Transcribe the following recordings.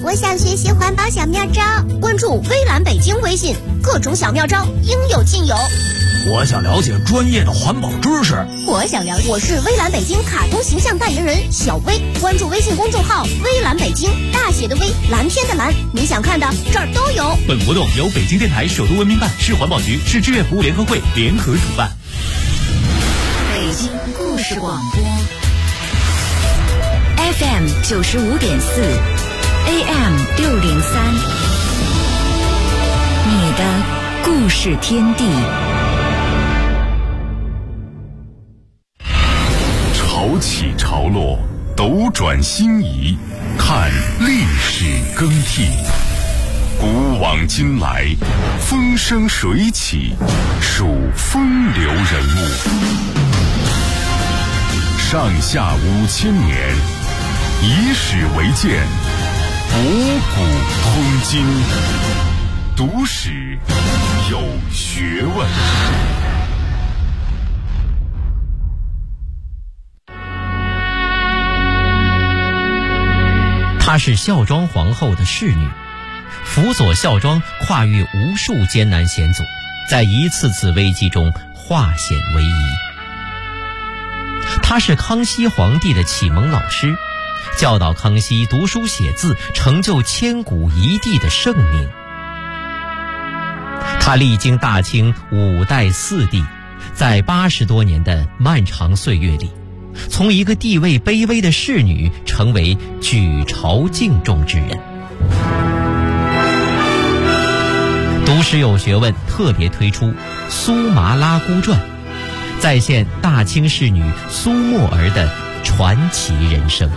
我想学习环保小妙招，关注微蓝北京微信，各种小妙招应有尽有。 我想了解专业的环保知识， 我想了解。我是微蓝北京卡通形象代言人小薇，关注微信公众号微蓝北京，大写的微，蓝天的蓝，你想看的这儿都有。 本活动由北京电台首都文明办、市环保局、市志愿服务联合会联合主办。 北京故事广播 FM 95.4 AM 603，你的故事天地。 潮起潮落，斗转星移，看历史更替。古往今来，风生水起，数风流人物。上下5000年，以史为鉴，博古通今，读史有学问。 她是孝庄皇后的侍女，辅佐孝庄跨越无数艰难险阻，在一次次危机中化险为夷。她是康熙皇帝的启蒙老师，教导康熙读书写字，成就千古一帝的盛名。她历经大清5代4帝，在80多年的漫长岁月里，从一个地位卑微的侍女成为举朝敬重之人。读史有学问特别推出《苏麻拉姑传》，再现大清侍女苏沫儿的传奇人生。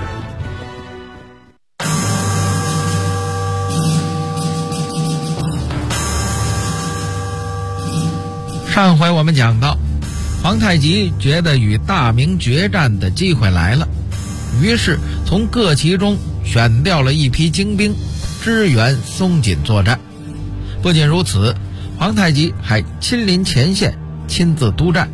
上回我们讲到，皇太极觉得与大明决战的机会来了，于是从各旗中选调了一批精兵，支援松锦作战。不仅如此，皇太极还亲临前线，亲自督战。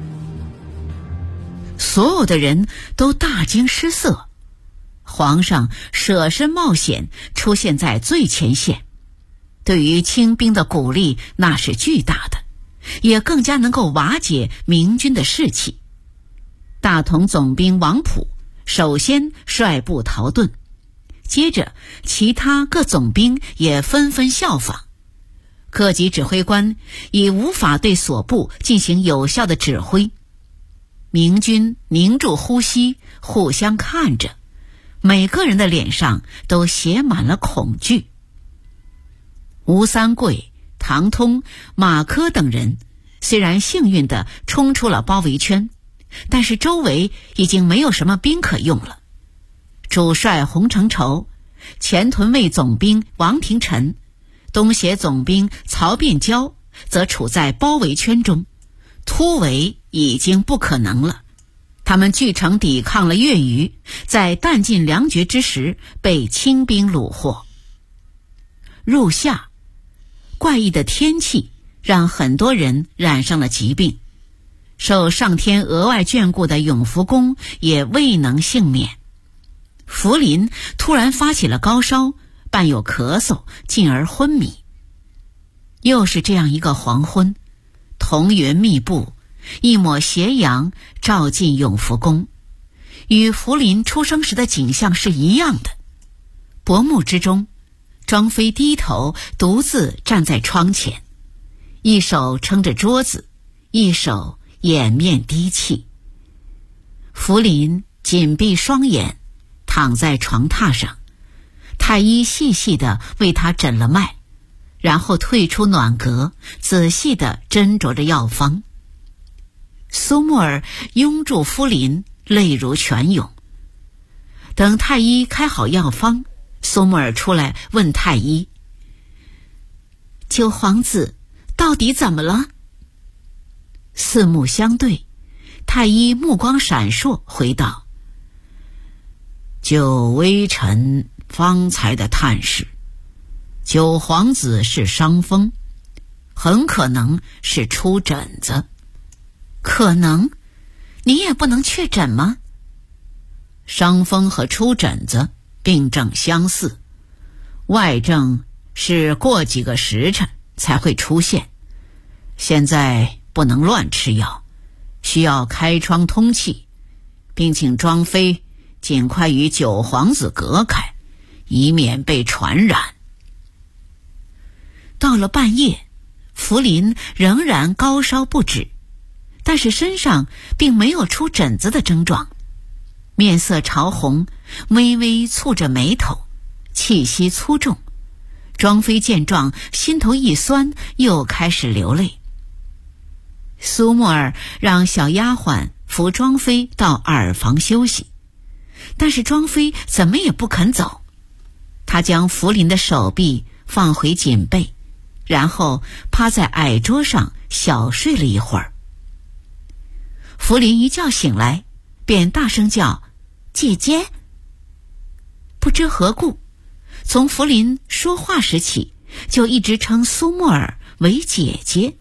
所有的人都大惊失色，皇上舍身冒险出现在最前线，对于清兵的鼓励那是巨大的，也更加能够瓦解明军的士气。大同总兵王溥首先率部逃遁，接着其他各总兵也纷纷效仿。各级指挥官已无法对所部进行有效的指挥，明军凝住呼吸，互相看着，每个人的脸上都写满了恐惧。吴三桂、唐通、马科等人虽然幸运地冲出了包围圈，但是周围已经没有什么兵可用了。主帅洪承畴、前屯卫总兵王廷臣、东协总兵曹变蛟则处在包围圈中，突围已经不可能了。他们据城抵抗了月余，在弹尽粮绝之时被清兵虏获。入夏，怪异的天气让很多人染上了疾病，受上天额外眷顾的永福宫也未能幸免。福临突然发起了高烧，伴有咳嗽，进而昏迷。又是这样一个黄昏，彤云密布，一抹斜阳照进永福宫，与福临出生时的景象是一样的。薄暮之中，庄妃低头独自站在窗前，一手撑着桌子，一手掩面低泣。福临紧闭双眼，躺在床榻上，太医细细地为他诊了脉，然后退出暖阁，仔细地斟酌着药方。苏沫儿拥住福临，泪如泉涌。等太医开好药方，苏沫儿出来问太医：九皇子到底怎么了？四目相对，太医目光闪烁，回道：就微臣方才的探视，九皇子是伤风，很可能是出疹子。可能？你也不能确诊吗？伤风和出疹子病症相似， 外症是过几个时辰才会出现，现在不能乱吃药，需要开窗通气，并请庄妃尽快与九皇子隔开，以免被传染。到了半夜，福临仍然高烧不止，但是身上并没有出疹子的症状，面色潮红，微微蹙着眉头，气息粗重。庄妃见状，心头一酸，又开始流泪。苏沫儿让小丫鬟扶庄妃到耳房休息，但是庄妃怎么也不肯走。她将福临的手臂放回锦被，然后趴在矮桌上小睡了一会儿。福临一觉醒来，便大声叫：“姐姐！”不知何故，从福临说话时起，就一直称苏沫儿为姐姐。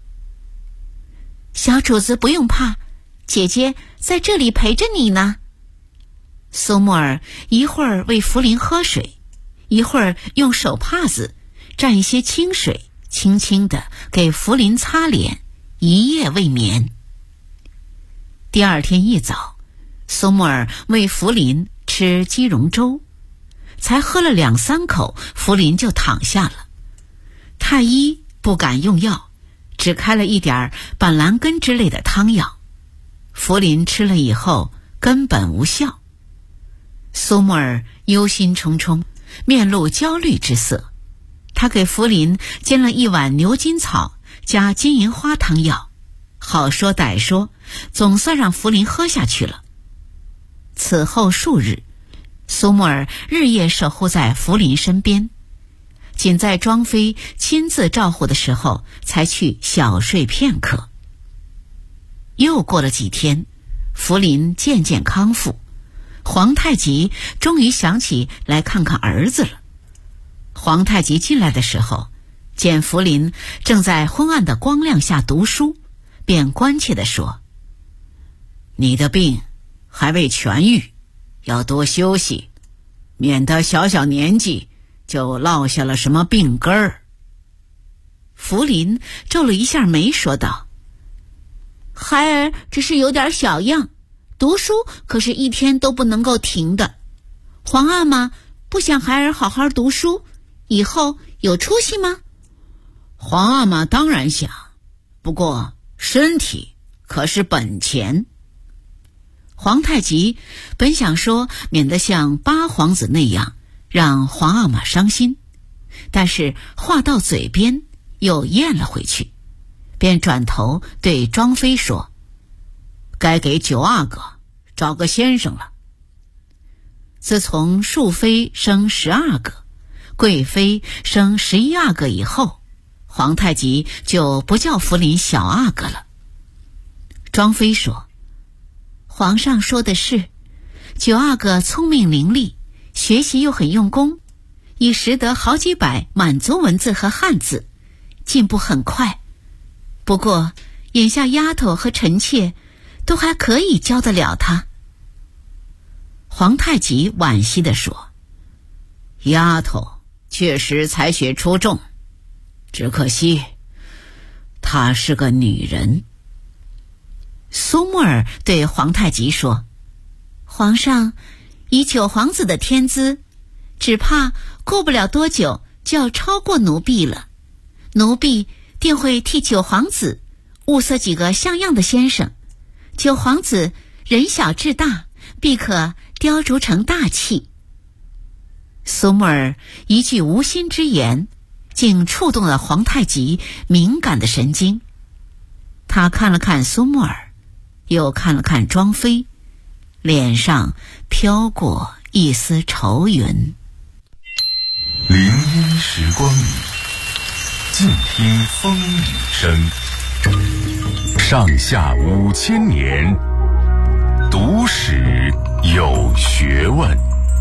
小主子不用怕，姐姐在这里陪着你呢。苏沫儿一会儿喂福临喝水，一会儿用手帕子蘸一些清水，轻轻地给福临擦脸，一夜未眠。第二天一早，苏沫儿喂福临吃鸡茸粥，才喝了2-3口，福临就躺下了。太医不敢用药，只开了一点板蓝根之类的汤药，福临吃了以后根本无效。苏沫儿忧心忡忡，面露焦虑之色。他给福临煎了一碗牛筋草加金银花汤药，好说歹说，总算让福临喝下去了。此后数日，苏沫儿日夜守护在福临身边，仅在庄妃亲自照护的时候才去小睡片刻。又过了几天，福临渐渐康复，皇太极终于想起来看看儿子了。皇太极进来的时候，见福临正在昏暗的光亮下读书，便关切地说：“你的病还未痊愈，要多休息，免得小小年纪就落下了什么病根儿。”福临皱了一下眉，说道：“孩儿只是有点小恙，读书可是一天都不能够停的。皇阿玛不想孩儿好好读书，以后有出息吗？”“皇阿玛当然想，不过身体可是本钱。”皇太极本想说免得像八皇子那样让皇阿玛伤心，但是话到嘴边又咽了回去，便转头对庄妃说：“该给九阿哥找个先生了。”自从庶妃生12个，贵妃生11阿哥以后，皇太极就不叫福临小阿哥了。庄妃说：“皇上说的是，九阿哥聪明伶俐，学习又很用功，已识得好几百满族文字和汉字，进步很快。不过眼下丫头和臣妾都还可以教得了他。”皇太极惋惜地说：“丫头确实才学出众，只可惜她是个女人。”苏沫儿对皇太极说：“皇上以九皇子的天资，只怕过不了多久就要超过奴婢了。奴婢定会替九皇子物色几个像样的先生，九皇子人小志大，必可雕琢成大器。”苏沫儿一句无心之言，竟触动了皇太极敏感的神经。他看了看苏沫儿，又看了看庄妃，脸上飘过一丝愁云。 林荫时光里，静听风雨声。上下5000年，读史有学问。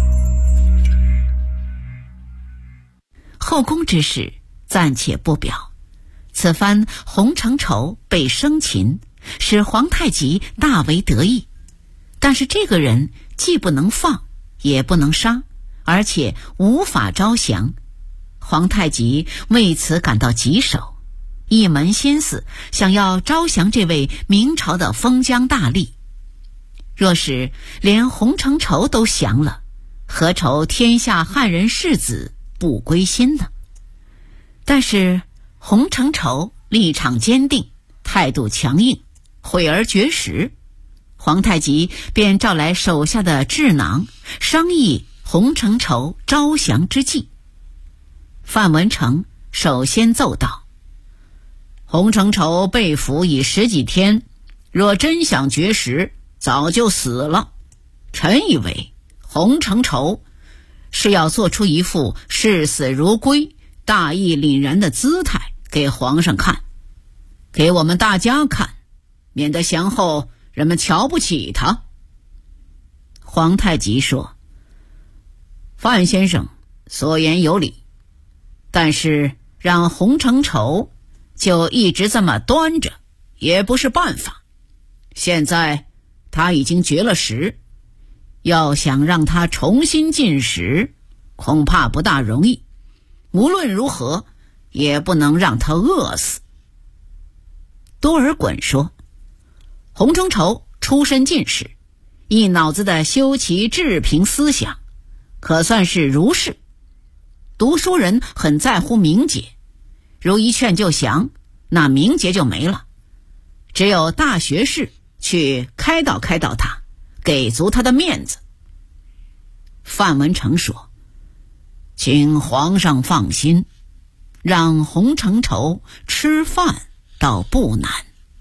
后宫之事暂且不表，此番洪承畴被生擒，使皇太极大为得意。但是这个人既不能放，也不能杀， 而且无法招降。皇太极为此感到棘手，一门心思想要招降这位明朝的封疆大吏。若是连洪承畴都降了，何愁天下汉人士子不归心呢？但是洪承畴立场坚定，态度强硬，悔而绝食。皇太极便召来手下的智囊，商议洪承畴招降之计。范文成首先奏道：洪承畴被俘已10几天，若真想绝食，早就死了。臣以为洪承畴是要做出一副视死如归、大义凛然的姿态给皇上看，给我们大家看，免得降后人们瞧不起他。皇太极说：范先生所言有理，但是让洪承畴就一直这么端着也不是办法。现在他已经绝了食，要想让他重新进食，恐怕不大容易。无论如何也不能让他饿死。多尔衮说：洪承畴出身进士，一脑子的修齐治平思想，可算是儒士。读书人很在乎名节，如一劝就降，那名节就没了。只有大学士去开导开导他，给足他的面子。范文成说：请皇上放心，让洪承畴吃饭倒不难。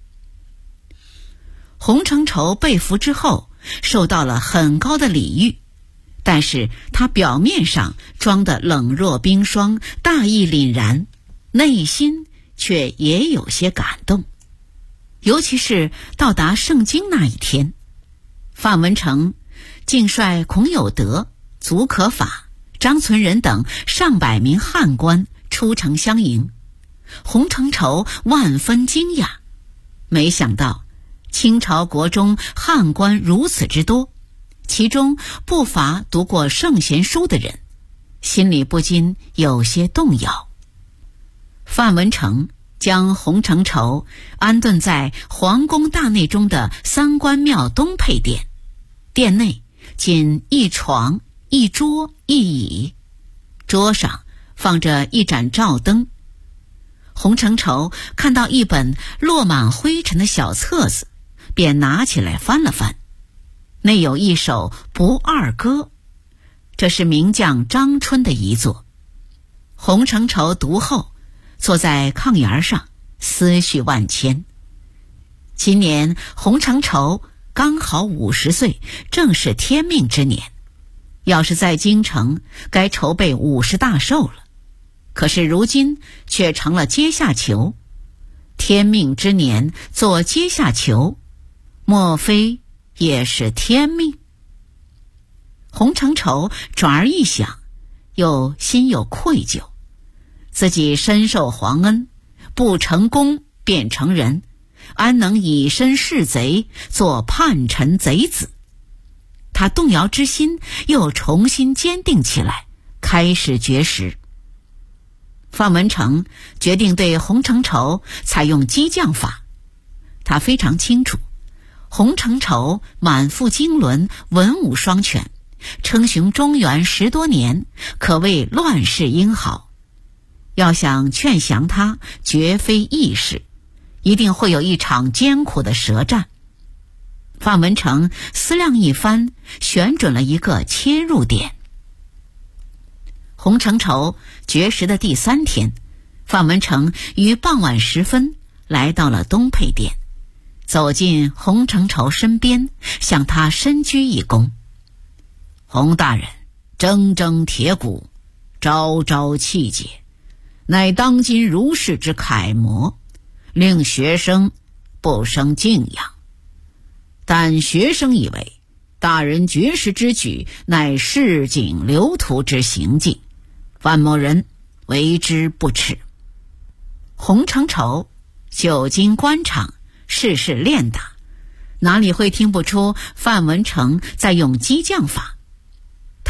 洪承畴被俘之后，受到了很高的礼遇，但是他表面上装得冷若冰霜、大义凛然，内心却也有些感动。尤其是到达盛京那一天，范文成竟率孔有德、竺可法、张存仁等上百名汉官出城相迎。洪承畴万分惊讶，没想到清朝国中汉官如此之多，其中不乏读过圣贤书的人，心里不禁有些动摇。范文成将洪承畴安顿在皇宫大内中的三官庙东配殿，殿内仅一床、一桌、一椅，桌上放着一盏照灯。洪承畴看到一本落满灰尘的小册子，便拿起来翻了翻，内有一首《不二歌》，这是名将张春的遗作。洪承畴读后，坐在炕沿上，思绪万千。今年洪承畴刚好50岁，正是天命之年。要是在京城，该筹备50大寿了。可是如今却成了阶下囚。天命之年做阶下囚，莫非也是天命？洪承畴转而一想，又心有愧疚。自己深受皇恩，不成功便成人，安能以身试贼，做叛臣贼子？他动摇之心又重新坚定起来，开始绝食。范文成决定对洪承畴采用激将法。他非常清楚，洪承畴满腹经纶，文武双全，称雄中原10多年，可谓乱世英豪。要想劝降他，绝非易事，一定会有一场艰苦的舌战。范文成思量一番，选准了一个切入点。洪承畴绝食的第3天，范文成于傍晚时分来到了东配殿，走进洪承畴身边，向他深鞠一躬。洪大人铮铮铁骨，朝朝气节，乃当今儒士之楷模，令学生不生敬仰。但学生以为大人绝食之举乃市井流徒之行径，范某人为之不耻。洪承畴久经官场，事事练达，哪里会听不出范文成在用激将法？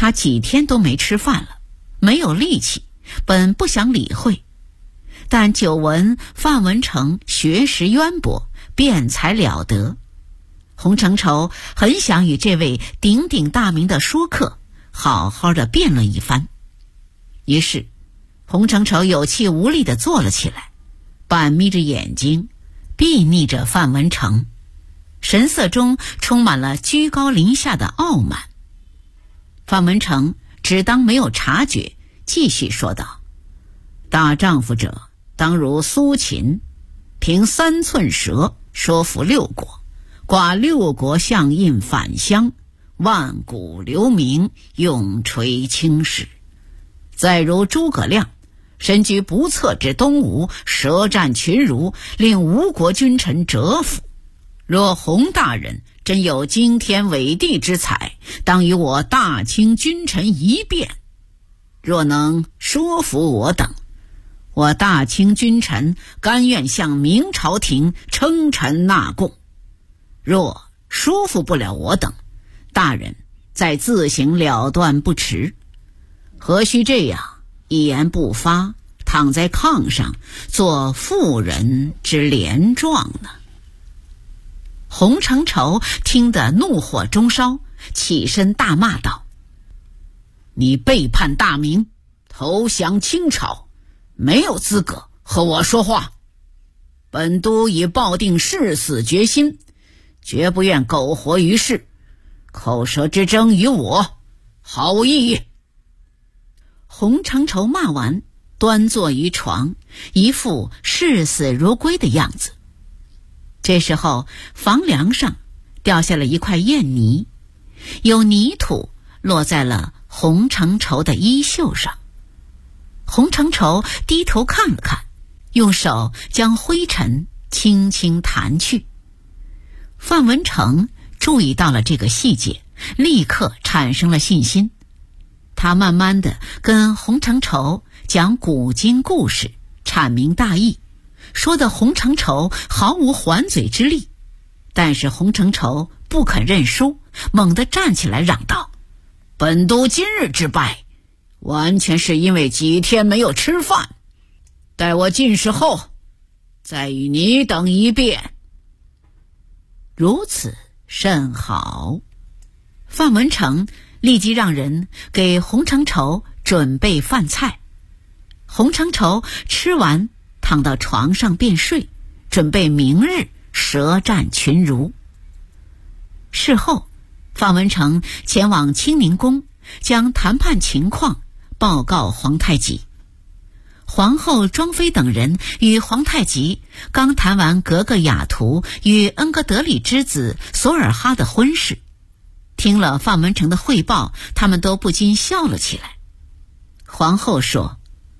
他几天都没吃饭了，没有力气，本不想理会，但久闻范文成学识渊博，辩才了得，洪承畴很想与这位鼎鼎大名的说客好好的辩论一番。于是洪承畴有气无力地坐了起来，半眯着眼睛，睥睨着范文成，神色中充满了居高临下的傲慢。范文成只当没有察觉，继续说道：大丈夫者，当如苏秦，凭3寸舌说服6国，挂6国相印返乡，万古留名，永垂青史。再如诸葛亮，身居不测之东吴，舌战群儒，令吴国君臣折服。若洪大人真有惊天伟地之才，当与我大清君臣一辩。若能说服我等，我大清君臣甘愿向明朝廷称臣纳贡。若说服不了我等，大人再自行了断不迟。何须这样一言不发，躺在炕上做妇人之连状呢？洪承畴听得怒火中烧，起身大骂道：你背叛大明，投降清朝，没有资格和我说话。本都已抱定誓死决心，绝不愿苟活于世，口舌之争与我毫无意义。洪承畴骂完，端坐于床，一副视死如归的样子。这时候房梁上掉下了一块砚泥，有泥土落在了洪承畴的衣袖上。洪承畴低头看了看，用手将灰尘轻轻弹去。范文成注意到了这个细节，立刻产生了信心。他慢慢地跟洪承畴讲古今故事，阐明大义，说的洪承畴毫无还嘴之力。但是洪承畴不肯认输，猛地站起来嚷道：本都今日之败，完全是因为几天没有吃饭，待我进士后再与你等一辩。如此甚好。范文成立即让人给洪承畴准备饭菜。洪承畴吃完，躺到床上便睡，准备明日舌战群儒。事后，范文成前往清宁宫，将谈判情况报告皇太极。皇后庄妃等人与皇太极刚谈完格格雅图与恩格德里之子索尔哈的婚事，听了范文成的汇报，他们都不禁笑了起来。皇后说：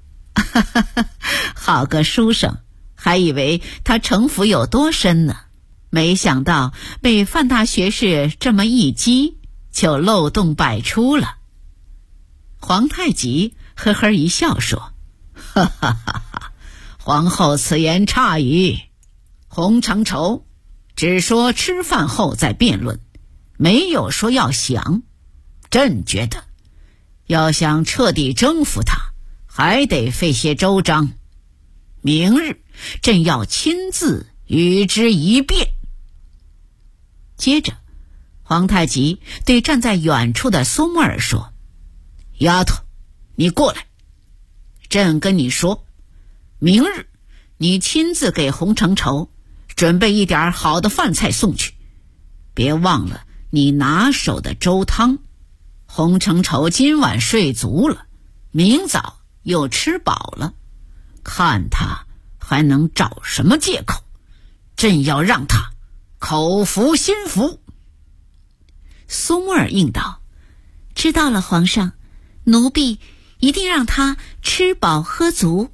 好个书生，还以为他城府有多深呢，没想到被范大学士这么一激，就漏洞百出了。皇太极呵呵一笑说：哈哈哈哈，皇后此言差矣。洪承畴只说吃饭后再辩论，没有说要降。朕觉得要想彻底征服他，还得费些周章。明日朕要亲自与之一辩。接着皇太极对站在远处的苏木尔说：丫头，你过来，朕跟你说，明日你亲自给洪承畴准备一点好的饭菜送去，别忘了你拿手的粥汤。洪承畴今晚睡足了，明早又吃饱了，看他还能找什么借口，朕要让他口服心服。苏木尔应道：知道了，皇上，奴婢一定让他吃饱喝足。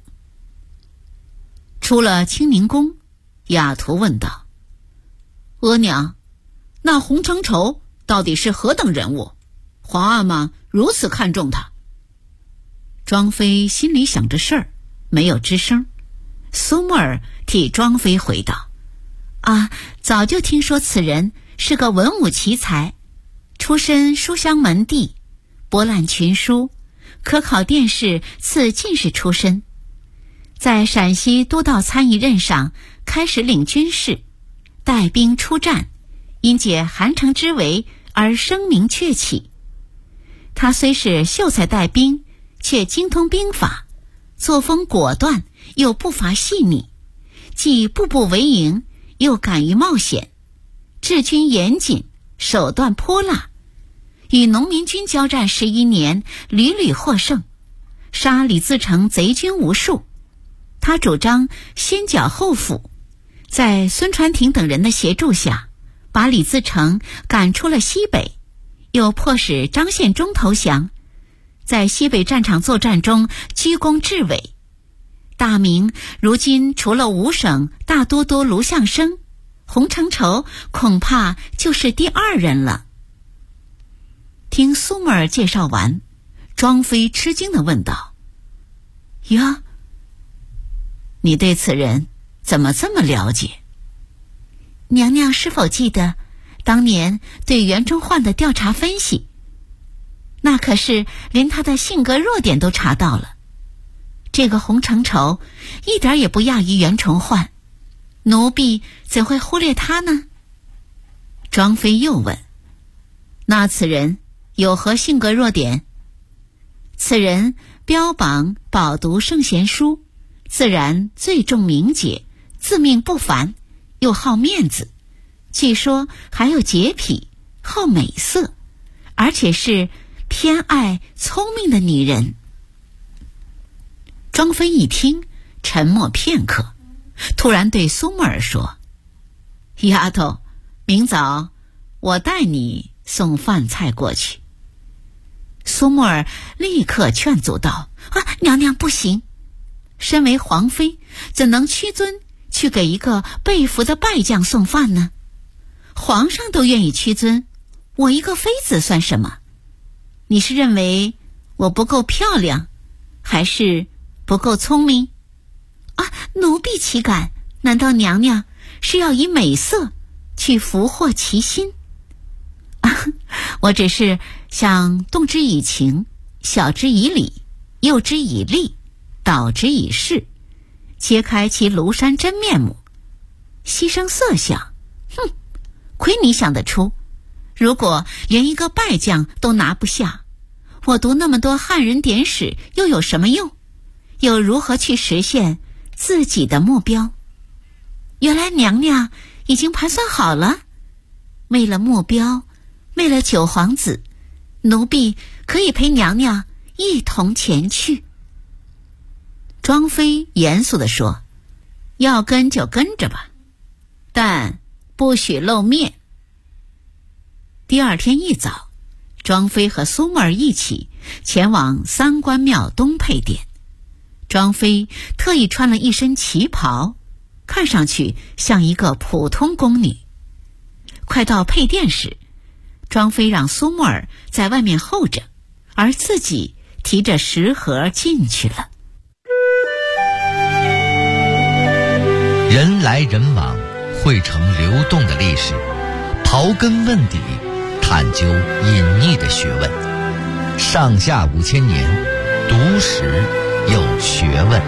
出了清宁宫，雅图问道：额娘，那洪承畴到底是何等人物？皇阿玛如此看重他。庄妃心里想着事儿，没有吱声。苏木尔替庄妃回道：早就听说此人是个文武奇才，出身书香门第， 博览群书，科考殿试赐进士出身。在陕西都道参议任上开始领军事，带兵出战，因解韩城之围而声名鹊起。他虽是秀才带兵，却精通兵法，作风果断，又步伐细腻，既步步为营，又敢于冒险，治军严谨，手段泼辣，与农民军交战11年，屡屡获胜，杀李自成贼军无数。他主张先剿后抚，在孙传庭等人的协助下，把李自成赶出了西北，又迫使张献忠投降，在西北战场作战中居功至伟。大明如今除了五省大都督卢象升，洪承畴恐怕就是第2人了。听苏木儿介绍完，庄妃吃惊地问道：呀，你对此人怎么这么了解？娘娘是否记得当年对袁崇焕的调查分析？那可是连他的性格弱点都查到了。这个洪承畴一点也不亚于袁崇焕，奴婢怎会忽略他呢？庄妃又问：那此人有何性格弱点？此人标榜饱读圣贤书，自然最重名节，自命不凡，又好面子，据说还有洁癖，好美色，而且是偏爱聪明的女人。庄妃一听，沉默片刻，突然对苏木儿说：丫头，明早我带你送饭菜过去。苏木儿立刻劝阻道：娘娘不行，身为皇妃，怎能屈尊去给一个被俘的败将送饭呢？皇上都愿意屈尊，我一个妃子算什么？你是认为我不够漂亮，还是不够聪明？奴婢岂敢？难道娘娘是要以美色去俘获其心？我只是想动之以情，晓之以理，诱之以利，导之以势，揭开其庐山真面目，牺牲色相。亏你想得出！如果连一个败将都拿不下，我读那么多汉人典史又有什么用？又如何去实现自己的目标？原来娘娘已经盘算好了，为了目标，为了九皇子，奴婢可以陪娘娘一同前去。庄妃严肃地说：要跟就跟着吧，但不许露面。第2天一早，庄妃和苏木儿一起前往三官庙东配殿。庄妃特意穿了一身旗袍，看上去像一个普通宫女。快到配殿时，庄妃让苏木儿在外面候着，而自己提着食盒进去了。 人来人往，汇成流动的历史，刨根问底，探究隐匿的学问。上下5000年，读史有学问。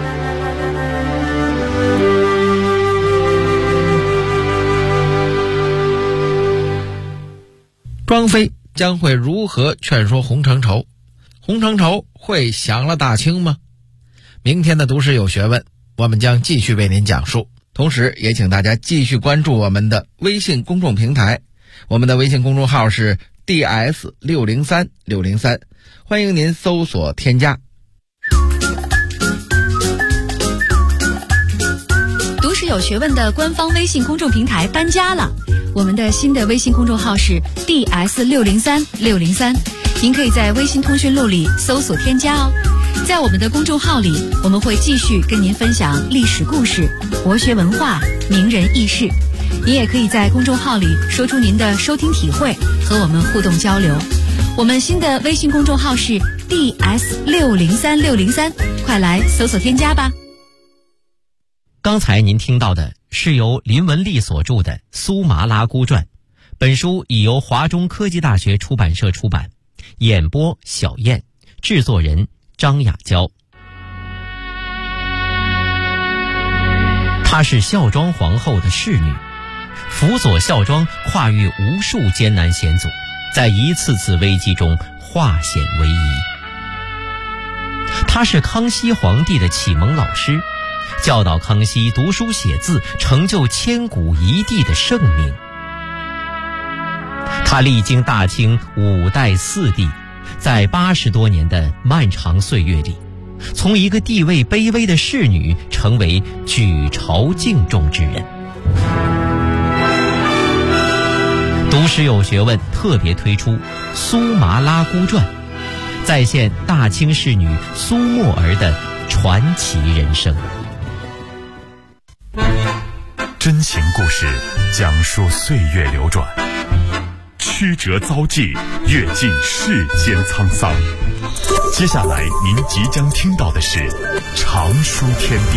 庄妃将会如何劝说洪承畴？洪承畴会享了大清吗？明天的读史有学问，我们将继续为您讲述。同时也请大家继续关注我们的微信公众平台，我们的微信公众号是 DS603603，欢迎您搜索添加。 读史有学问的官方微信公众平台搬家了，我们的新的微信公众号是 DS603603，您可以在微信通讯录里搜索添加哦。在我们的公众号里，我们会继续跟您分享历史故事、国学文化、名人轶事。您也可以在公众号里说出您的收听体会，和我们互动交流。我们新的微信公众号是 DS603603，快来搜索添加吧。 刚才您听到的是由林文丽所著的《苏麻拉姑传》，本书已由华中科技大学出版社出版。 演播小燕，制作人张雅娇。她是孝庄皇后的侍女，辅佐孝庄跨越无数艰难险阻，在一次次危机中化险为夷。她是康熙皇帝的启蒙老师，教导康熙读书写字，成就千古一帝的盛名。她历经大清5代4帝，在80多年的漫长岁月里，从一个地位卑微的侍女成为举朝敬重之人。读史有学问特别推出《苏麻拉姑传》，再现大清侍女苏沫儿的传奇人生。 真情故事讲述岁月流转，曲折遭际，阅尽世间沧桑。接下来您即将听到的是《常书天地》。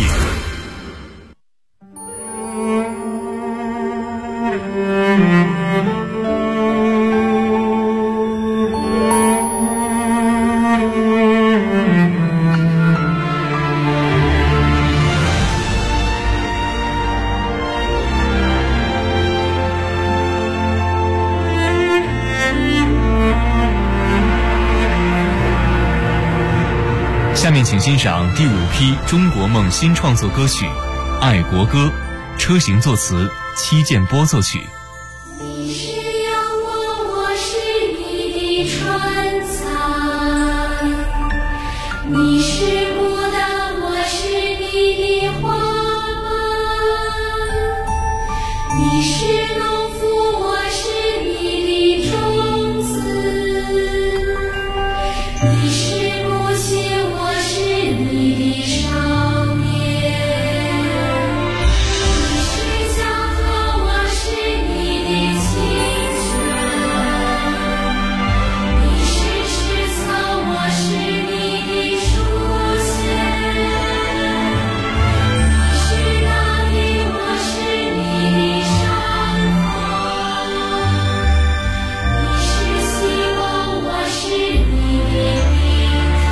下面请欣赏第5批中国梦新创作歌曲《爱国歌》，车行作词，戚建波作曲。 你是阳光，我是你的春伞，你是牡丹，我是你的花瓣，你是农夫，我是你的种子，你是母亲，我是你的少年，你是江河，我是你的清泉，你是石草，我是你的书签，你是大地，我是你的山峰，你是希望，我是你的明天。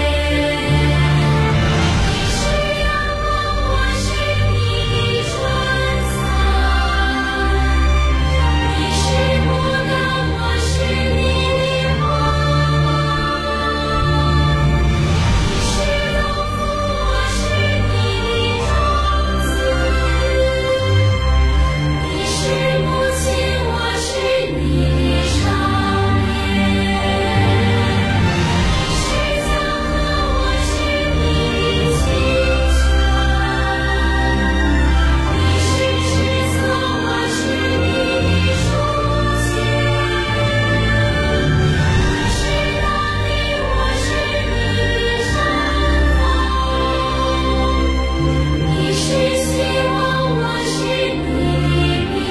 你是阳光，我是你的春伞，你是牡丹，我是你的花瓣，你是农夫，我是你的种子，你是母亲，我是你的少年，你是江河，我是你的清泉，你是石草，我是你的书签，你是大地，我是你的山峰，你是希望，我是你的明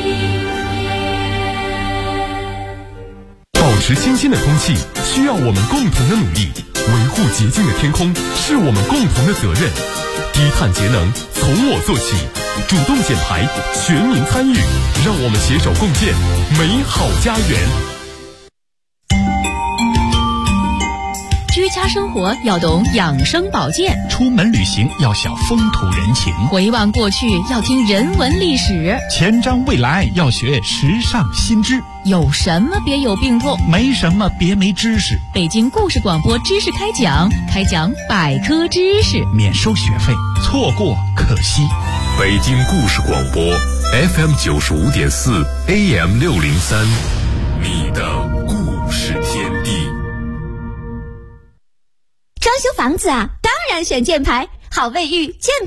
天。 保持清新的空气需要我们共同的努力，维护洁净的天空是我们共同的责任。低碳节能从我做起，主动减排，全民参与，让我们携手共建美好家园。 居家生活要懂养生保健， 出门旅行要晓风土人情， 回望过去要听人文历史， 前瞻未来要学时尚新知。 有什么别有病痛， 没什么别没知识。 北京故事广播知识开讲，开讲百科知识， 免收学费，错过可惜。 北京故事广播 FM 95.4 AM 603，你的故事天地。 装修房子啊，当然选箭牌，好卫浴箭